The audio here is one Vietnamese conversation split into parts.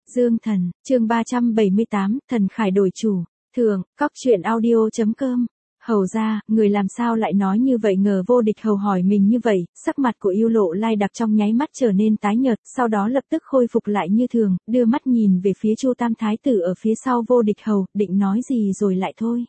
Dương Thần, chương 378, Thần Khải đổi chủ. Thường, cóc truyện audio.com. Hầu ra, người làm sao lại nói như vậy? Ngờ Vô Địch Hầu hỏi mình như vậy, sắc mặt của Yêu Lộ Lai Đặc trong nháy mắt trở nên tái nhợt, sau đó lập tức khôi phục lại như thường, đưa mắt nhìn về phía Chu Tam Thái tử ở phía sau Vô Địch Hầu, định nói gì rồi lại thôi.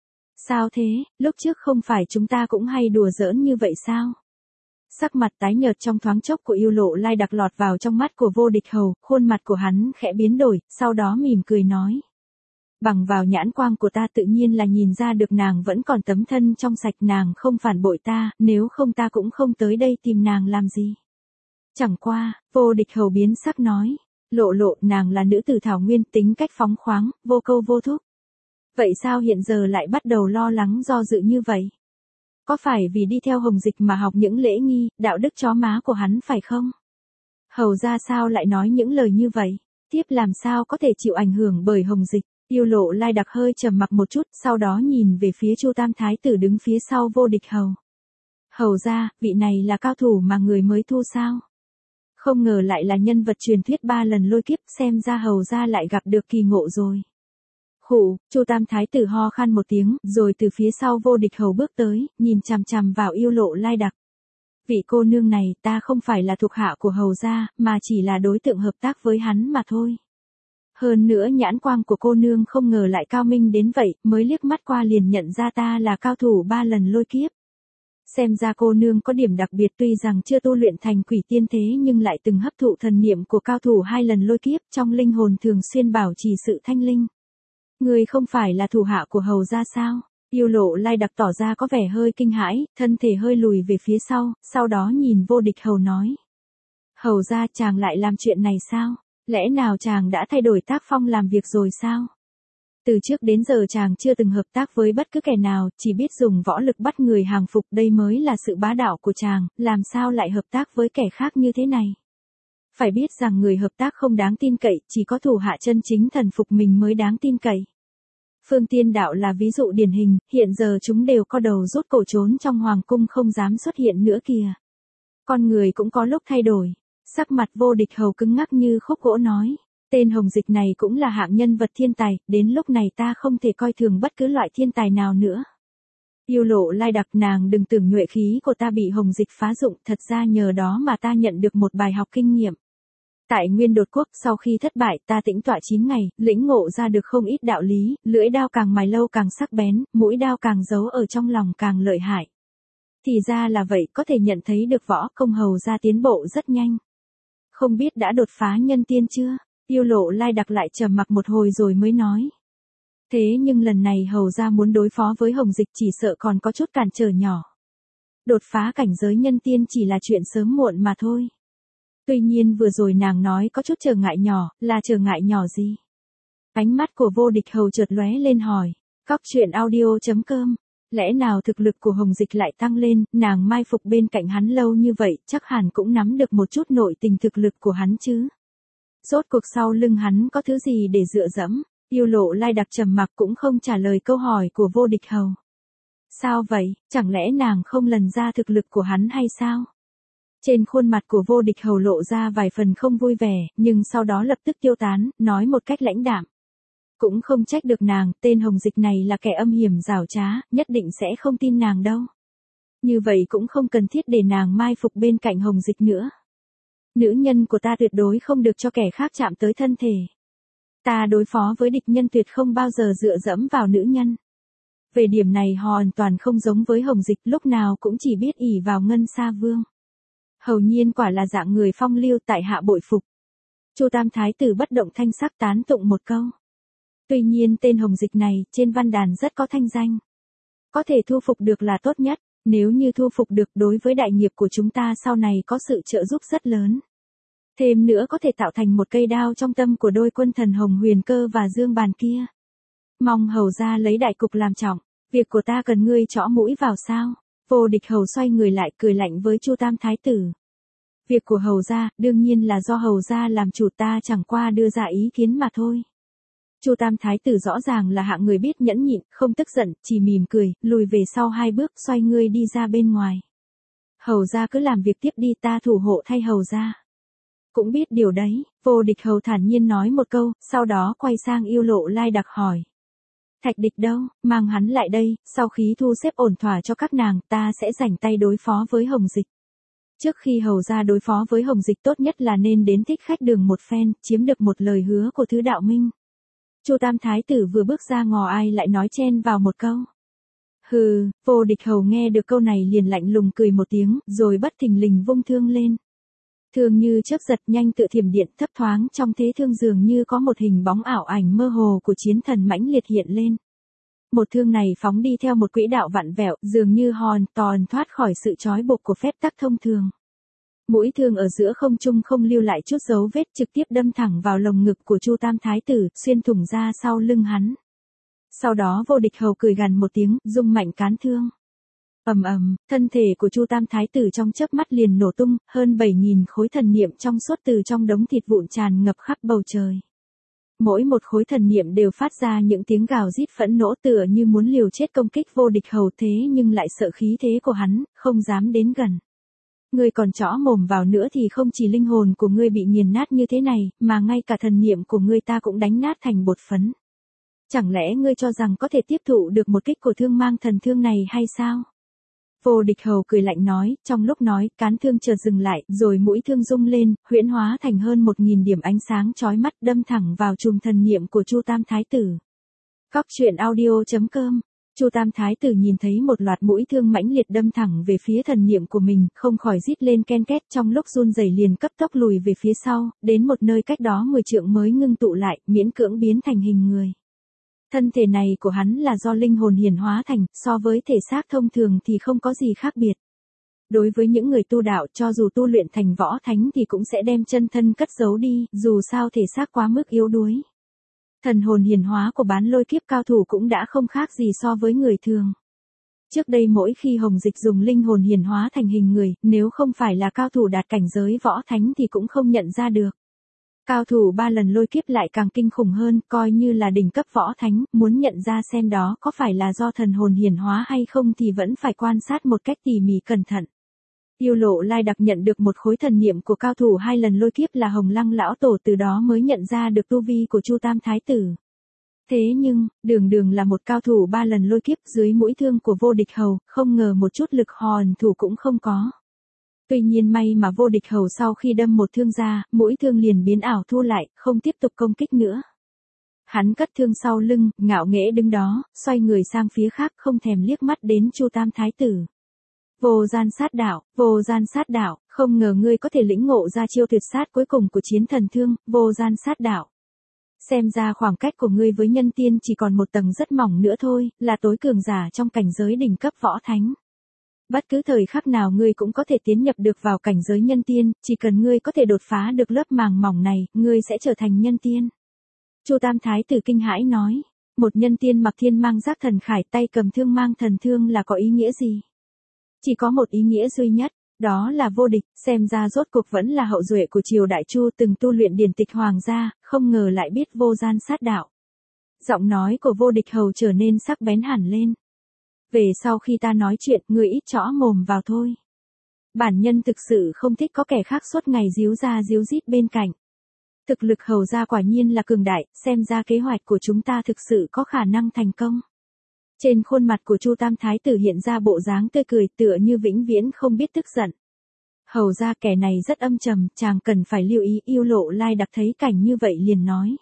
Sao thế, lúc trước không phải chúng ta cũng hay đùa giỡn như vậy sao? Sắc mặt tái nhợt trong thoáng chốc của Yêu Lộ Lai Đặc lọt vào trong mắt của Vô Địch Hầu, khuôn mặt của hắn khẽ biến đổi, sau đó mỉm cười nói. Bằng vào nhãn quang của ta tự nhiên là nhìn ra được nàng vẫn còn tấm thân trong sạch, nàng không phản bội ta, nếu không ta cũng không tới đây tìm nàng làm gì. Chẳng qua, Vô Địch Hầu biến sắc nói, Lộ nàng là nữ tử thảo nguyên, tính cách phóng khoáng, vô câu vô thúc. Vậy sao hiện giờ lại bắt đầu lo lắng do dự như vậy? Có phải vì đi theo Hồng Dịch mà học những lễ nghi, đạo đức chó má của hắn phải không? Hầu ra sao lại nói những lời như vậy? Tiếp làm sao có thể chịu ảnh hưởng bởi Hồng Dịch? Yêu Lộ Lai Đặc hơi trầm mặc một chút, sau đó nhìn về phía Chu Tam Thái tử đứng phía sau Vô Địch Hầu. Hầu ra, vị này là cao thủ mà người mới thu sao? Không ngờ lại là nhân vật truyền thuyết 3 lần lôi kiếp, xem ra hầu ra lại gặp được kỳ ngộ rồi. Khụ, Chu Tam Thái tử ho khan một tiếng, rồi từ phía sau Vô Địch Hầu bước tới, nhìn chằm chằm vào Yêu Lộ Lai Đặc. Vị cô nương này, ta không phải là thuộc hạ của hầu gia, mà chỉ là đối tượng hợp tác với hắn mà thôi. Hơn nữa nhãn quang của cô nương không ngờ lại cao minh đến vậy, mới liếc mắt qua liền nhận ra ta là cao thủ 3 lần lôi kiếp. Xem ra cô nương có điểm đặc biệt, tuy rằng chưa tu luyện thành quỷ tiên thế nhưng lại từng hấp thụ thần niệm của cao thủ 2 lần lôi kiếp, trong linh hồn thường xuyên bảo trì sự thanh linh. Người không phải là thủ hạ của hầu gia sao? Yêu Lộ Lai Đặc tỏ ra có vẻ hơi kinh hãi, thân thể hơi lùi về phía sau đó nhìn Vô Địch Hầu nói. Hầu gia, chàng lại làm chuyện này sao? Lẽ nào chàng đã thay đổi tác phong làm việc rồi sao? Từ trước đến giờ chàng chưa từng hợp tác với bất cứ kẻ nào, chỉ biết dùng võ lực bắt người hàng phục, đây mới là sự bá đạo của chàng, làm sao lại hợp tác với kẻ khác như thế này? Phải biết rằng người hợp tác không đáng tin cậy, chỉ có thủ hạ chân chính thần phục mình mới đáng tin cậy. Phương Tiên Đạo là ví dụ điển hình, hiện giờ chúng đều co đầu rút cổ trốn trong hoàng cung không dám xuất hiện nữa kìa. Con người cũng có lúc thay đổi. Sắc mặt Vô Địch Hầu cứng ngắc như khúc gỗ nói, tên Hồng Dịch này cũng là hạng nhân vật thiên tài, đến lúc này ta không thể coi thường bất cứ loại thiên tài nào nữa. Yêu Lộ Lai Đặc, nàng đừng tưởng nhuệ khí của ta bị Hồng Dịch phá dụng, thật ra nhờ đó mà ta nhận được một bài học kinh nghiệm. Tại Nguyên Đột Quốc, sau khi thất bại, ta tĩnh tọa 9 ngày, lĩnh ngộ ra được không ít đạo lý, lưỡi đao càng mài lâu càng sắc bén, mũi đao càng giấu ở trong lòng càng lợi hại. Thì ra là vậy, có thể nhận thấy được võ công hầu ra tiến bộ rất nhanh. Không biết đã đột phá nhân tiên chưa? Yêu Lộ Lai Đặc lại trầm mặc một hồi rồi mới nói. Thế nhưng lần này hầu ra muốn đối phó với Hồng Dịch chỉ sợ còn có chút cản trở nhỏ. Đột phá cảnh giới nhân tiên chỉ là chuyện sớm muộn mà thôi. Tuy nhiên vừa rồi nàng nói có chút trở ngại nhỏ, là trở ngại nhỏ gì? Ánh mắt của Vô Địch Hầu chợt lóe lên hỏi. Cóc truyện audio.com. Lẽ nào thực lực của Hồng Dịch lại tăng lên, nàng mai phục bên cạnh hắn lâu như vậy, chắc hẳn cũng nắm được một chút nội tình thực lực của hắn chứ. Rốt cuộc sau lưng hắn có thứ gì để dựa dẫm? Yêu Lộ Lai Đặc trầm mặc cũng không trả lời câu hỏi của Vô Địch Hầu. Sao vậy, chẳng lẽ nàng không lần ra thực lực của hắn hay sao? Trên khuôn mặt của Vô Địch Hầu lộ ra vài phần không vui vẻ, nhưng sau đó lập tức tiêu tán, nói một cách lãnh đạm. Cũng không trách được nàng, tên Hồng Dịch này là kẻ âm hiểm giảo trá, nhất định sẽ không tin nàng đâu. Như vậy cũng không cần thiết để nàng mai phục bên cạnh Hồng Dịch nữa. Nữ nhân của ta tuyệt đối không được cho kẻ khác chạm tới thân thể. Ta đối phó với địch nhân tuyệt không bao giờ dựa dẫm vào nữ nhân. Về điểm này hoàn toàn không giống với Hồng Dịch, lúc nào cũng chỉ biết ỷ vào Ngân Sa Vương. Hầu nhiên quả là dạng người phong lưu, tại hạ bội phục. Chu Tam Thái tử bất động thanh sắc tán tụng một câu. Tuy nhiên tên Hồng Dịch này, trên văn đàn rất có thanh danh. Có thể thu phục được là tốt nhất, nếu như thu phục được đối với đại nghiệp của chúng ta sau này có sự trợ giúp rất lớn. Thêm nữa có thể tạo thành một cây đao trong tâm của đôi quân thần Hồng Huyền Cơ và Dương Bàn kia. Mong hầu ra lấy đại cục làm trọng, việc của ta cần ngươi chõ mũi vào sao? Vô Địch Hầu xoay người lại cười lạnh với Chu Tam Thái tử. Việc của hầu gia, đương nhiên là do hầu gia làm chủ, ta chẳng qua đưa ra ý kiến mà thôi. Chu Tam Thái tử rõ ràng là hạng người biết nhẫn nhịn, không tức giận, chỉ mỉm cười, lùi về sau 2 bước, xoay người đi ra bên ngoài. Hầu gia cứ làm việc tiếp đi, ta thủ hộ thay hầu gia. Cũng biết điều đấy, Vô Địch Hầu thản nhiên nói một câu, sau đó quay sang Yêu Lộ Lai Đặc hỏi. Thạch Địch đâu, mang hắn lại đây, sau khi thu xếp ổn thỏa cho các nàng, ta sẽ rảnh tay đối phó với Hồng Dịch. Trước khi Hầu ra đối phó với Hồng Dịch tốt nhất là nên đến Thích Khách Đường một phen, chiếm được một lời hứa của Thứ Đạo Minh. Chu Tam Thái tử vừa bước ra ngò ai lại nói chen vào một câu. Hừ, Vô Địch Hầu nghe được câu này liền lạnh lùng cười một tiếng, rồi bất thình lình vung thương lên. Thương như chớp giật nhanh tựa thiểm điện, thấp thoáng trong thế thương dường như có một hình bóng ảo ảnh mơ hồ của chiến thần mãnh liệt hiện lên. Một thương này phóng đi theo một quỹ đạo vặn vẹo, dường như hoàn toàn thoát khỏi sự trói buộc của phép tắc thông thường. Mũi thương ở giữa không trung không lưu lại chút dấu vết, trực tiếp đâm thẳng vào lồng ngực của Chu Tam Thái tử, xuyên thủng ra sau lưng hắn. Sau đó Vô Địch Hầu cười gằn một tiếng, rung mạnh cán thương. Ầm ầm, thân thể của Chu Tam Thái tử trong chớp mắt liền nổ tung, hơn 7.000 khối thần niệm trong suốt từ trong đống thịt vụn tràn ngập khắp bầu trời. Mỗi một khối thần niệm đều phát ra những tiếng gào rít phẫn nộ tựa như muốn liều chết công kích Vô Địch Hầu, thế nhưng lại sợ khí thế của hắn, không dám đến gần. Ngươi còn chõ mồm vào nữa thì không chỉ linh hồn của ngươi bị nghiền nát như thế này, mà ngay cả thần niệm của ngươi ta cũng đánh nát thành bột phấn. Chẳng lẽ ngươi cho rằng có thể tiếp thụ được một kích của Thương Mang Thần Thương này hay sao? Vô Địch Hầu cười lạnh nói, trong lúc nói, cán thương chợt dừng lại, rồi mũi thương rung lên, huyễn hóa thành hơn 1.000 điểm ánh sáng chói mắt đâm thẳng vào chùm thần niệm của Chu Tam Thái tử. Cóc truyện audio.com. Chu Tam Thái tử nhìn thấy một loạt mũi thương mãnh liệt đâm thẳng về phía thần niệm của mình, không khỏi rít lên ken két, trong lúc run rẩy liền cấp tốc lùi về phía sau, đến một nơi cách đó 10 trượng mới ngưng tụ lại, miễn cưỡng biến thành hình người. Thân thể này của hắn là do linh hồn hiển hóa thành, so với thể xác thông thường thì không có gì khác biệt. Đối với những người tu đạo, cho dù tu luyện thành võ thánh thì cũng sẽ đem chân thân cất giấu đi, dù sao thể xác quá mức yếu đuối. Thần hồn hiển hóa của Bán Lôi Kiếp cao thủ cũng đã không khác gì so với người thường. Trước đây mỗi khi Hồng Dịch dùng linh hồn hiển hóa thành hình người, nếu không phải là cao thủ đạt cảnh giới võ thánh thì cũng không nhận ra được. Cao thủ 3 lần lôi kiếp lại càng kinh khủng hơn, coi như là đỉnh cấp võ thánh, muốn nhận ra xem đó có phải là do thần hồn hiển hóa hay không thì vẫn phải quan sát một cách tỉ mỉ cẩn thận. Yêu Lộ Lai Đặc nhận được một khối thần niệm của cao thủ 2 lần lôi kiếp là Hồng Lăng lão tổ, từ đó mới nhận ra được tu vi của Chu Tam Thái tử. Thế nhưng, đường là một cao thủ 3 lần lôi kiếp, dưới mũi thương của Vô Địch Hầu, không ngờ một chút lực hòn thủ cũng không có. Tuy nhiên may mà Vô Địch Hầu sau khi đâm một thương ra, mũi thương liền biến ảo thu lại, không tiếp tục công kích nữa. Hắn cất thương sau lưng, ngạo nghễ đứng đó, xoay người sang phía khác, không thèm liếc mắt đến Chu Tam Thái tử. Vô gian sát đạo, không ngờ ngươi có thể lĩnh ngộ ra chiêu tuyệt sát cuối cùng của chiến thần thương, vô gian sát đạo. Xem ra khoảng cách của ngươi với nhân tiên chỉ còn một tầng rất mỏng nữa thôi, là tối cường giả trong cảnh giới đỉnh cấp võ thánh. Bất cứ thời khắc nào ngươi cũng có thể tiến nhập được vào cảnh giới nhân tiên, chỉ cần ngươi có thể đột phá được lớp màng mỏng này, ngươi sẽ trở thành nhân tiên. Chu Tam Thái tử kinh hãi nói, một nhân tiên mặc thiên mang giác thần khải, tay cầm thương mang thần thương là có ý nghĩa gì? Chỉ có một ý nghĩa duy nhất, đó là vô địch, xem ra rốt cuộc vẫn là hậu duệ của triều Đại Chu từng tu luyện điển tịch hoàng gia, không ngờ lại biết vô gian sát đạo. Giọng nói của Vô Địch Hầu trở nên sắc bén hẳn lên. Về sau khi ta nói chuyện, ngươi ít chõ mồm vào thôi. Bản nhân thực sự không thích có kẻ khác suốt ngày díu ra díu dít bên cạnh. Thực lực Hầu gia quả nhiên là cường đại, xem ra kế hoạch của chúng ta thực sự có khả năng thành công. Trên khuôn mặt của Chu Tam Thái tử hiện ra bộ dáng tươi cười, tựa như vĩnh viễn không biết tức giận. Hầu gia kẻ này rất âm trầm, chàng cần phải lưu ý. Yêu Lộ Lai Đặc thấy cảnh như vậy liền nói.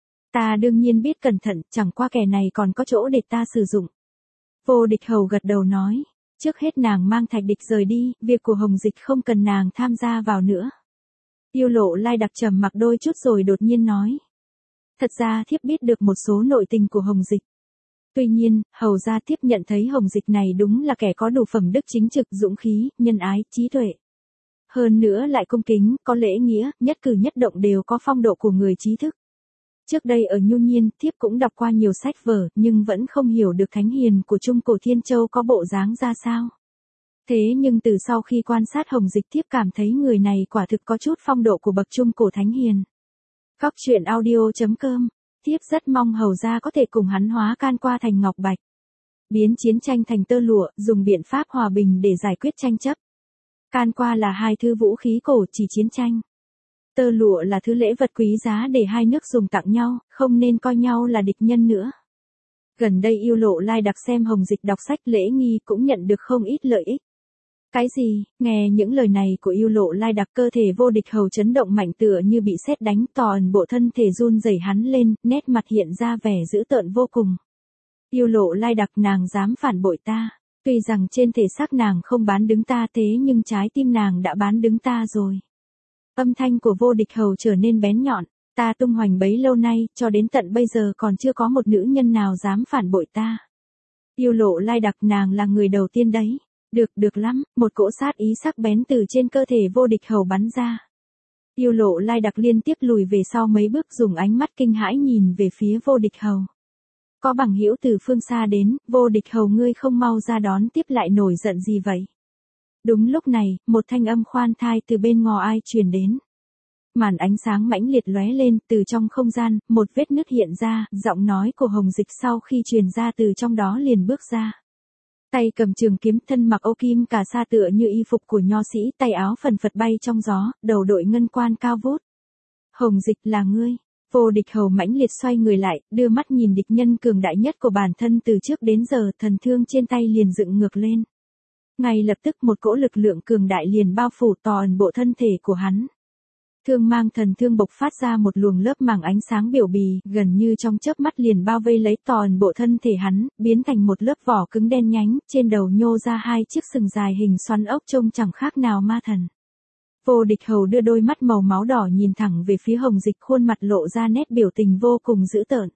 Ta đương nhiên biết cẩn thận, chẳng qua kẻ này còn có chỗ để ta sử dụng. Vô Địch Hầu gật đầu nói, trước hết nàng mang Thạch Địch rời đi, việc của Hồng Dịch không cần nàng tham gia vào nữa. Yêu Lộ Lai Đặc trầm mặc đôi chút rồi đột nhiên nói. Thật ra thiếp biết được một số nội tình của Hồng Dịch. Tuy nhiên, Hầu gia thiếp nhận thấy Hồng Dịch này đúng là kẻ có đủ phẩm đức chính trực, dũng khí, nhân ái, trí tuệ. Hơn nữa lại cung kính, có lễ nghĩa, nhất cử nhất động đều có phong độ của người trí thức. Trước đây ở Nhu Nhiên, thiếp cũng đọc qua nhiều sách vở, nhưng vẫn không hiểu được thánh hiền của Trung Cổ Thiên Châu có bộ dáng ra sao. Thế nhưng từ sau khi quan sát Hồng Dịch, thiếp cảm thấy người này quả thực có chút phong độ của bậc Trung Cổ thánh hiền. Cóc truyện audio.com. Thiếp rất mong Hầu gia có thể cùng hắn hóa can qua thành ngọc bạch. Biến chiến tranh thành tơ lụa, dùng biện pháp hòa bình để giải quyết tranh chấp. Can qua là hai thứ vũ khí cổ chỉ chiến tranh. Tơ lụa là thứ lễ vật quý giá để hai nước dùng tặng nhau, không nên coi nhau là địch nhân nữa. Gần đây Yêu Lộ Lai Đặc xem Hồng Dịch đọc sách lễ nghi cũng nhận được không ít lợi ích. Cái gì? Nghe những lời này của Yêu Lộ Lai Đặc, cơ thể Vô Địch Hầu chấn động mạnh tựa như bị sét đánh, toàn bộ thân thể run rẩy hắn lên, nét mặt hiện ra vẻ dữ tợn vô cùng. Yêu Lộ Lai Đặc, nàng dám phản bội ta. Tuy rằng trên thể xác nàng không bán đứng ta, thế nhưng trái tim nàng đã bán đứng ta rồi. Âm thanh của Vô Địch Hầu trở nên bén nhọn. Ta tung hoành bấy lâu nay, cho đến tận bây giờ còn chưa có một nữ nhân nào dám phản bội ta. Yêu Lộ Lai Đặc, nàng là người đầu tiên đấy. Được lắm, một cỗ sát ý sắc bén từ trên cơ thể Vô Địch Hầu bắn ra. Yêu Lộ Lai Đặc liên tiếp lùi về sau mấy bước, dùng ánh mắt kinh hãi nhìn về phía Vô Địch Hầu. Có bằng hữu từ phương xa đến, Vô Địch Hầu ngươi không mau ra đón tiếp lại nổi giận gì vậy? Đúng lúc này, một thanh âm khoan thai từ bên ngò ai truyền đến. Màn ánh sáng mãnh liệt lóe lên, từ trong không gian, một vết nứt hiện ra, giọng nói của Hồng Dịch sau khi truyền ra từ trong đó liền bước ra. Tay cầm trường kiếm, thân mặc âu kim cà sa tựa như y phục của nho sĩ, tay áo phần phật bay trong gió, đầu đội ngân quan cao vút. Hồng Dịch, là ngươi. Vô Địch Hầu mãnh liệt xoay người lại, đưa mắt nhìn địch nhân cường đại nhất của bản thân từ trước đến giờ, thần thương trên tay liền dựng ngược lên. Ngay lập tức một cỗ lực lượng cường đại liền bao phủ toàn bộ thân thể của hắn. Thương mang thần thương bộc phát ra một luồng lớp màng ánh sáng biểu bì, gần như trong chớp mắt liền bao vây lấy toàn bộ thân thể hắn, biến thành một lớp vỏ cứng đen nhánh, trên đầu nhô ra hai chiếc sừng dài hình xoắn ốc trông chẳng khác nào ma thần. Vô Địch Hầu đưa đôi mắt màu máu đỏ nhìn thẳng về phía Hồng Dịch, khuôn mặt lộ ra nét biểu tình vô cùng dữ tợn.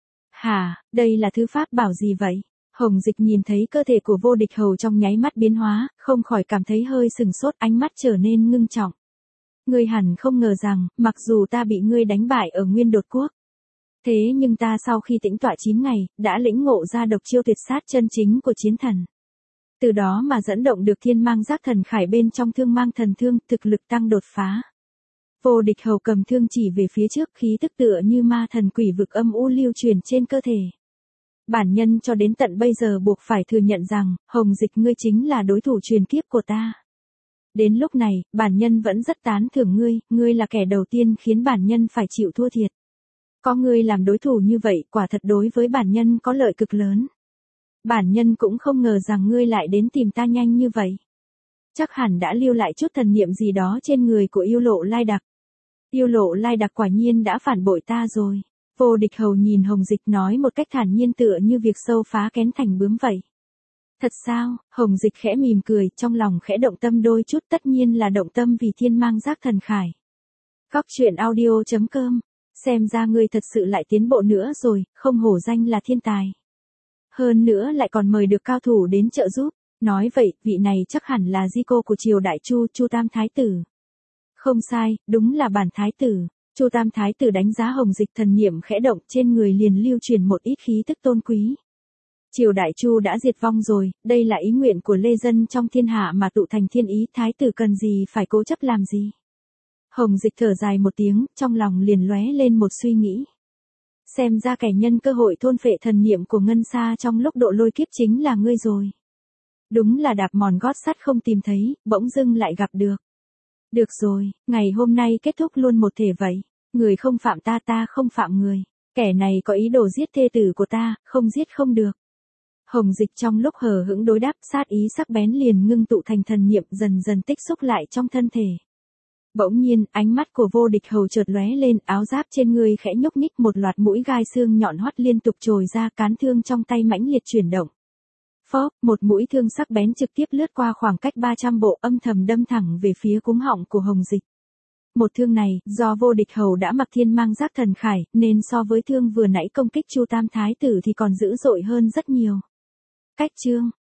Hả, đây là thứ pháp bảo gì vậy? Hồng Dịch nhìn thấy cơ thể của Vô Địch Hầu trong nháy mắt biến hóa, không khỏi cảm thấy hơi sừng sốt, ánh mắt trở nên ngưng trọng. Ngươi hẳn không ngờ rằng, mặc dù ta bị ngươi đánh bại ở Nguyên Đột Quốc, thế nhưng ta sau khi tĩnh tọa 9 ngày, đã lĩnh ngộ ra độc chiêu tuyệt sát chân chính của chiến thần. Từ đó mà dẫn động được thiên mang giác thần khải bên trong thương mang thần thương, thực lực tăng đột phá. Vô Địch Hầu cầm thương chỉ về phía trước, khí tức tựa như ma thần quỷ vực âm u lưu truyền trên cơ thể. Bản nhân cho đến tận bây giờ buộc phải thừa nhận rằng, Hồng Dịch, ngươi chính là đối thủ truyền kiếp của ta. Đến lúc này, bản nhân vẫn rất tán thưởng ngươi là kẻ đầu tiên khiến bản nhân phải chịu thua thiệt. Có ngươi làm đối thủ như vậy, quả thật đối với bản nhân có lợi cực lớn. Bản nhân cũng không ngờ rằng ngươi lại đến tìm ta nhanh như vậy. Chắc hẳn đã lưu lại chút thần niệm gì đó trên người của Yêu Lộ Lai Đặc. Yêu Lộ Lai Đặc quả nhiên đã phản bội ta rồi. Vô Địch Hầu nhìn Hồng Dịch nói một cách thản nhiên tựa như việc sâu phá kén thành bướm vậy. Thật sao? Hồng Dịch khẽ mỉm cười, trong lòng khẽ động tâm đôi chút, tất nhiên là động tâm vì thiên mang giác thần khải. Cóc truyện audio.com. Xem ra ngươi thật sự lại tiến bộ nữa rồi, không hổ danh là thiên tài. Hơn nữa lại còn mời được cao thủ đến trợ giúp. Nói vậy, vị này chắc hẳn là di cô của triều đại Chu, Chu Tam Thái Tử. Không sai, đúng là bản Thái Tử. Chu Tam Thái Tử đánh giá Hồng Dịch, thần niệm khẽ động, trên người liền lưu truyền một ít khí tức tôn quý. Triều đại Chu đã diệt vong rồi, đây là ý nguyện của lê dân trong thiên hạ mà tụ thành thiên ý, Thái Tử cần gì phải cố chấp làm gì. Hồng Dịch thở dài một tiếng, trong lòng liền lóe lên một suy nghĩ. Xem ra kẻ nhân cơ hội thôn phệ thần niệm của Ngân Sa trong lúc độ lôi kiếp chính là ngươi rồi. Đúng là đạp mòn gót sắt không tìm thấy, bỗng dưng lại gặp được. Được rồi, ngày hôm nay kết thúc luôn một thể vậy. Người không phạm ta, ta không phạm người. Kẻ này có ý đồ giết thê tử của ta, không giết không được. Hồng Dịch trong lúc hờ hững đối đáp, sát ý sắc bén liền ngưng tụ thành thần niệm, dần dần tích xúc lại trong thân thể. Bỗng nhiên, ánh mắt của Vô Địch Hầu chợt lóe lên, áo giáp trên người khẽ nhúc nhích, một loạt mũi gai xương nhọn hoắt liên tục trồi ra, cán thương trong tay mãnh liệt chuyển động. Phốc, một mũi thương sắc bén trực tiếp lướt qua khoảng cách 300 bộ, âm thầm đâm thẳng về phía cuống họng của Hồng Dịch. Một thương này, do Vô Địch Hầu đã mặc thiên mang giác thần khải, nên so với thương vừa nãy công kích Chu Tam Thái Tử thì còn dữ dội hơn rất nhiều. Cách chương